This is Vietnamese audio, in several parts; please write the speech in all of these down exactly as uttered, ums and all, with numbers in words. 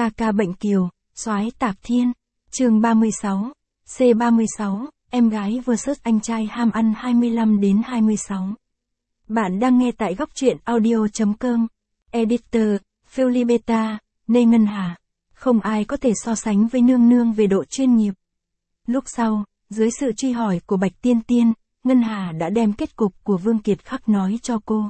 Ca ca bệnh kiều, soái Tạp Thiên, chương ba mươi sáu, C ba mươi sáu, em gái versus anh trai ham ăn hai mươi lăm đến hai mươi sáu. Bạn đang nghe tại góc truyện audio.com. Editor, Philibeta, Nê Ngân Hà. Không ai có thể so sánh với nương nương về độ chuyên nghiệp. Lúc sau, dưới sự truy hỏi của Bạch Tiên Tiên, Ngân Hà đã đem kết cục của Vương Kiệt Khắc nói cho cô.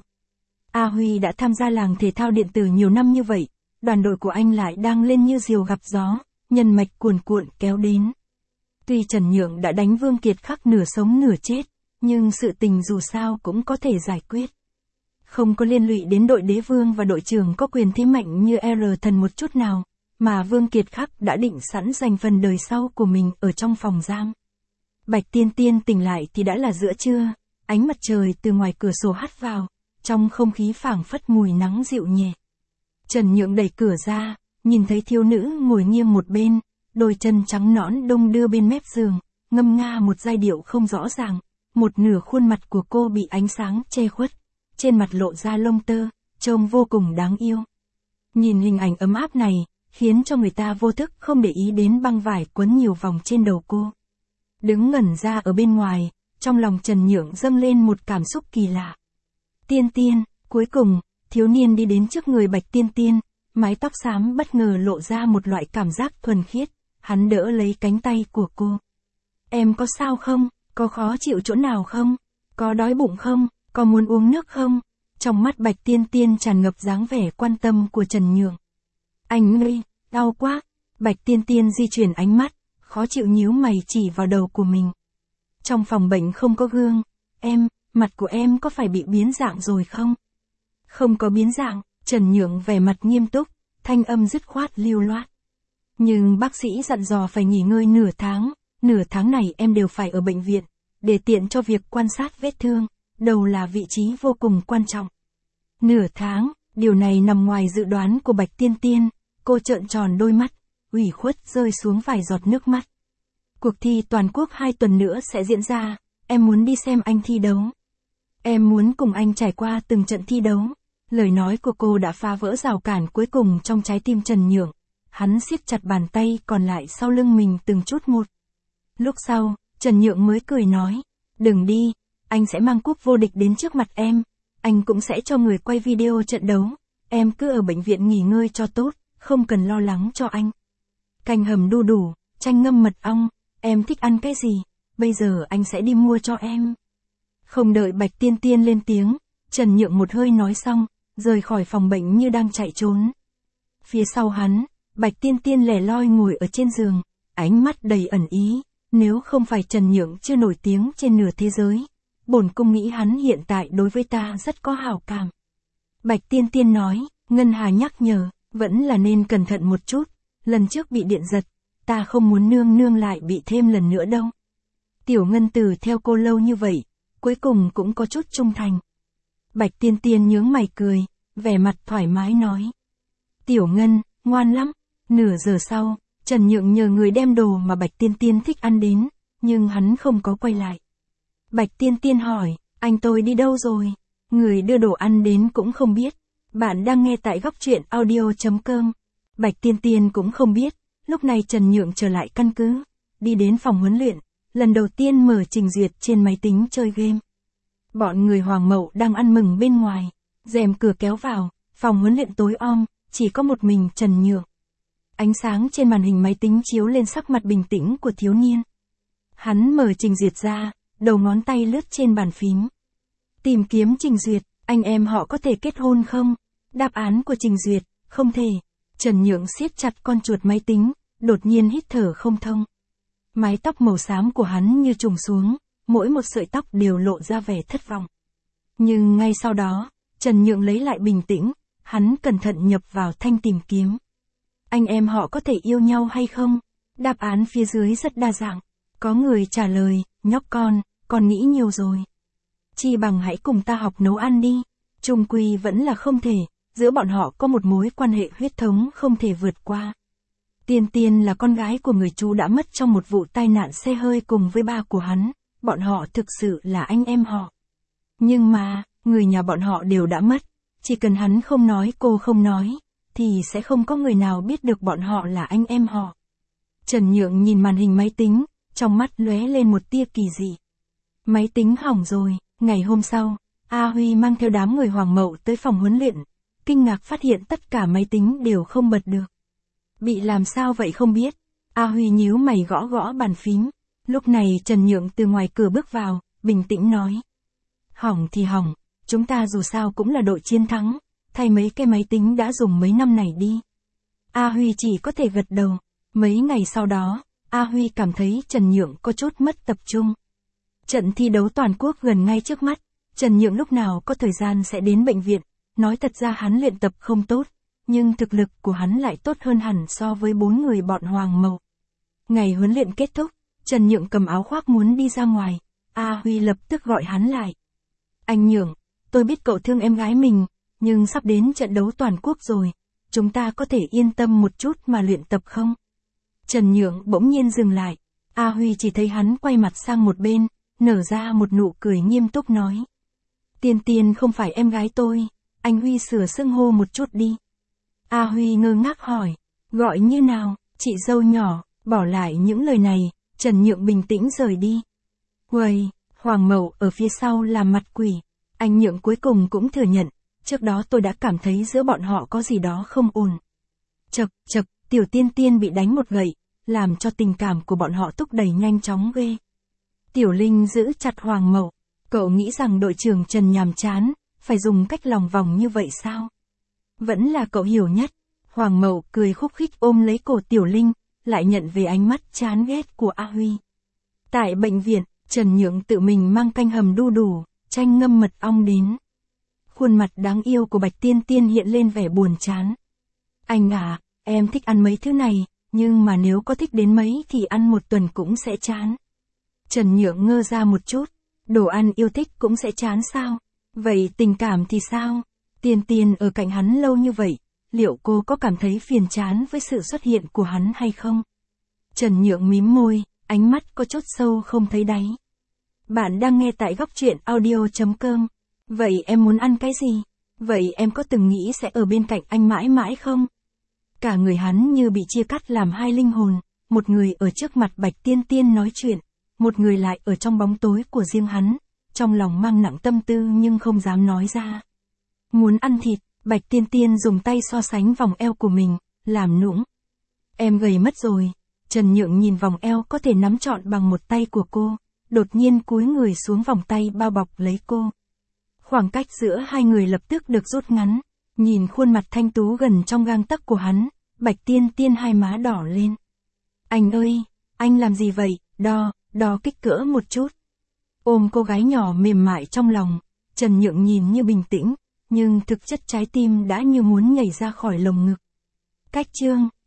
A Huy đã tham gia làng thể thao điện tử nhiều năm như vậy, đoàn đội của anh lại đang lên như diều gặp gió, nhân mạch cuồn cuộn kéo đến. Tuy Trần Nhượng đã đánh Vương Kiệt Khắc nửa sống nửa chết, nhưng sự tình dù sao cũng có thể giải quyết. Không có liên lụy đến đội đế vương và đội trưởng có quyền thế mạnh như R thần một chút nào, mà Vương Kiệt Khắc đã định sẵn dành phần đời sau của mình ở trong phòng giam. Bạch Tiên Tiên tỉnh lại thì đã là giữa trưa, ánh mặt trời từ ngoài cửa sổ hắt vào, trong không khí phảng phất mùi nắng dịu nhẹ. Trần Nhượng đẩy cửa ra, nhìn thấy thiếu nữ ngồi nghiêng một bên, đôi chân trắng nõn đong đưa bên mép giường, ngâm nga một giai điệu không rõ ràng, một nửa khuôn mặt của cô bị ánh sáng che khuất, trên mặt lộ ra lông tơ, trông vô cùng đáng yêu. Nhìn hình ảnh ấm áp này, khiến cho người ta vô thức không để ý đến băng vải quấn nhiều vòng trên đầu cô. Đứng ngẩn ra ở bên ngoài, trong lòng Trần Nhượng dâng lên một cảm xúc kỳ lạ. Tiên Tiên, cuối cùng, thiếu niên đi đến trước người Bạch Tiên Tiên, mái tóc xám bất ngờ lộ ra một loại cảm giác thuần khiết, hắn đỡ lấy cánh tay của cô. Em có sao không? Có khó chịu chỗ nào không? Có đói bụng không? Có muốn uống nước không? Trong mắt Bạch Tiên Tiên tràn ngập dáng vẻ quan tâm của Trần Nhượng. Anh ơi, đau quá. Bạch Tiên Tiên di chuyển ánh mắt, khó chịu nhíu mày chỉ vào đầu của mình. Trong phòng bệnh không có gương, em, mặt của em có phải bị biến dạng rồi không? Không có biến dạng, Trần Nhượng vẻ mặt nghiêm túc, thanh âm dứt khoát lưu loát. Nhưng bác sĩ dặn dò phải nghỉ ngơi nửa tháng, nửa tháng này em đều phải ở bệnh viện, để tiện cho việc quan sát vết thương, đầu là vị trí vô cùng quan trọng. Nửa tháng, điều này nằm ngoài dự đoán của Bạch Tiên Tiên, cô trợn tròn đôi mắt, ủy khuất rơi xuống vài giọt nước mắt. Cuộc thi toàn quốc hai tuần nữa sẽ diễn ra, em muốn đi xem anh thi đấu. Em muốn cùng anh trải qua từng trận thi đấu. Lời nói của cô đã phá vỡ rào cản cuối cùng trong trái tim Trần Nhượng. Hắn siết chặt bàn tay còn lại sau lưng mình từng chút một. Lúc sau, Trần Nhượng mới cười nói, đừng đi, anh sẽ mang cúp vô địch đến trước mặt em. Anh cũng sẽ cho người quay video trận đấu. Em cứ ở bệnh viện nghỉ ngơi cho tốt, không cần lo lắng cho anh. Canh hầm đu đủ, chanh ngâm mật ong, em thích ăn cái gì, bây giờ anh sẽ đi mua cho em. Không đợi Bạch Tiên Tiên lên tiếng, Trần Nhượng một hơi nói xong, rời khỏi phòng bệnh như đang chạy trốn. Phía sau hắn, Bạch Tiên Tiên lẻ loi ngồi ở trên giường, ánh mắt đầy ẩn ý, nếu không phải Trần Nhượng chưa nổi tiếng trên nửa thế giới, bổn cung nghĩ hắn hiện tại đối với ta rất có hảo cảm. Bạch Tiên Tiên nói, Ngân Hà nhắc nhở, vẫn là nên cẩn thận một chút, lần trước bị điện giật, ta không muốn nương nương lại bị thêm lần nữa đâu. Tiểu Ngân Tử theo cô lâu như vậy, cuối cùng cũng có chút trung thành. Bạch Tiên Tiên nhướng mày cười, vẻ mặt thoải mái nói. Tiểu Ngân, ngoan lắm. Nửa giờ sau, Trần Nhượng nhờ người đem đồ mà Bạch Tiên Tiên thích ăn đến, nhưng hắn không có quay lại. Bạch Tiên Tiên hỏi, anh tôi đi đâu rồi? Người đưa đồ ăn đến cũng không biết. Bạn đang nghe tại góc truyện audio.com. Bạch Tiên Tiên cũng không biết, lúc này Trần Nhượng trở lại căn cứ, đi đến phòng huấn luyện, lần đầu tiên mở trình duyệt trên máy tính chơi game. Bọn người Hoàng Mậu đang ăn mừng bên ngoài, rèm cửa kéo vào, phòng huấn luyện tối om, chỉ có một mình Trần Nhượng. Ánh sáng trên màn hình máy tính chiếu lên sắc mặt bình tĩnh của thiếu niên. Hắn mở trình duyệt ra, đầu ngón tay lướt trên bàn phím. Tìm kiếm trình duyệt, anh em họ có thể kết hôn không? Đáp án của trình duyệt, không thể. Trần Nhượng siết chặt con chuột máy tính, đột nhiên hít thở không thông. Mái tóc màu xám của hắn như trùng xuống, mỗi một sợi tóc đều lộ ra vẻ thất vọng. Nhưng ngay sau đó, Trần Nhượng lấy lại bình tĩnh, hắn cẩn thận nhập vào thanh tìm kiếm. Anh em họ có thể yêu nhau hay không? Đáp án phía dưới rất đa dạng. Có người trả lời, nhóc con, con nghĩ nhiều rồi. Chi bằng hãy cùng ta học nấu ăn đi. Chung quy vẫn là không thể, giữa bọn họ có một mối quan hệ huyết thống không thể vượt qua. Tiên Tiên là con gái của người chú đã mất trong một vụ tai nạn xe hơi cùng với ba của hắn, bọn họ thực sự là anh em họ. Nhưng mà, người nhà bọn họ đều đã mất, chỉ cần hắn không nói cô không nói, thì sẽ không có người nào biết được bọn họ là anh em họ. Trần Nhượng nhìn màn hình máy tính, trong mắt lóe lên một tia kỳ dị. Máy tính hỏng rồi. Ngày hôm sau, A Huy mang theo đám người Hoàng Mậu tới phòng huấn luyện, kinh ngạc phát hiện tất cả máy tính đều không bật được. Bị làm sao vậy không biết. A Huy nhíu mày gõ gõ bàn phím. Lúc này Trần Nhượng từ ngoài cửa bước vào, bình tĩnh nói. Hỏng thì hỏng, chúng ta dù sao cũng là đội chiến thắng, thay mấy cái máy tính đã dùng mấy năm này đi. A Huy chỉ có thể gật đầu. Mấy ngày sau đó, A Huy cảm thấy Trần Nhượng có chút mất tập trung. Trận thi đấu toàn quốc gần ngay trước mắt, Trần Nhượng lúc nào có thời gian sẽ đến bệnh viện, nói thật ra hắn luyện tập không tốt, nhưng thực lực của hắn lại tốt hơn hẳn so với bốn người bọn Hoàng Mậu. Ngày huấn luyện kết thúc, Trần Nhượng cầm áo khoác muốn đi ra ngoài, A Huy lập tức gọi hắn lại. Anh Nhượng, tôi biết cậu thương em gái mình, nhưng sắp đến trận đấu toàn quốc rồi, chúng ta có thể yên tâm một chút mà luyện tập không? Trần Nhượng bỗng nhiên dừng lại, A Huy chỉ thấy hắn quay mặt sang một bên, nở ra một nụ cười nghiêm túc nói. Tiên Tiên không phải em gái tôi, anh Huy sửa xưng hô một chút đi. A Huy ngơ ngác hỏi, gọi như nào, chị dâu nhỏ, bỏ lại những lời này, Trần Nhượng bình tĩnh rời đi. Uầy, Hoàng Mậu ở phía sau làm mặt quỷ, anh Nhượng cuối cùng cũng thừa nhận, trước đó tôi đã cảm thấy giữa bọn họ có gì đó không ổn. Chật, chật, Tiểu Tiên Tiên bị đánh một gậy, làm cho tình cảm của bọn họ thúc đẩy nhanh chóng ghê. Tiểu Linh giữ chặt Hoàng Mậu, cậu nghĩ rằng đội trưởng Trần nhàm chán, phải dùng cách lòng vòng như vậy sao? Vẫn là cậu hiểu nhất. Hoàng Mậu cười khúc khích ôm lấy cổ Tiểu Linh, lại nhận về ánh mắt chán ghét của A Huy. Tại bệnh viện, Trần Nhượng tự mình mang canh hầm đu đủ, chanh ngâm mật ong đến. Khuôn mặt đáng yêu của Bạch Tiên Tiên hiện lên vẻ buồn chán. Anh à, em thích ăn mấy thứ này, nhưng mà nếu có thích đến mấy thì ăn một tuần cũng sẽ chán. Trần Nhượng ngơ ra một chút, đồ ăn yêu thích cũng sẽ chán sao? Vậy tình cảm thì sao? Tiên Tiên ở cạnh hắn lâu như vậy, liệu cô có cảm thấy phiền chán với sự xuất hiện của hắn hay không? Trần Nhượng mím môi, ánh mắt có chút sâu không thấy đáy. Bạn đang nghe tại góc truyện audio chấm com. Vậy em muốn ăn cái gì? Vậy em có từng nghĩ sẽ ở bên cạnh anh mãi mãi không? Cả người hắn như bị chia cắt làm hai linh hồn, một người ở trước mặt Bạch Tiên Tiên nói chuyện, một người lại ở trong bóng tối của riêng hắn, trong lòng mang nặng tâm tư nhưng không dám nói ra. Muốn ăn thịt, Bạch Tiên Tiên dùng tay so sánh vòng eo của mình, làm nũng. Em gầy mất rồi. Trần Nhượng nhìn vòng eo có thể nắm trọn bằng một tay của cô, đột nhiên cúi người xuống vòng tay bao bọc lấy cô. Khoảng cách giữa hai người lập tức được rút ngắn, nhìn khuôn mặt thanh tú gần trong gang tấc của hắn, Bạch Tiên Tiên hai má đỏ lên. Anh ơi, anh làm gì vậy, đo, đo kích cỡ một chút. Ôm cô gái nhỏ mềm mại trong lòng, Trần Nhượng nhìn như bình tĩnh, nhưng thực chất trái tim đã như muốn nhảy ra khỏi lồng ngực. Cách chương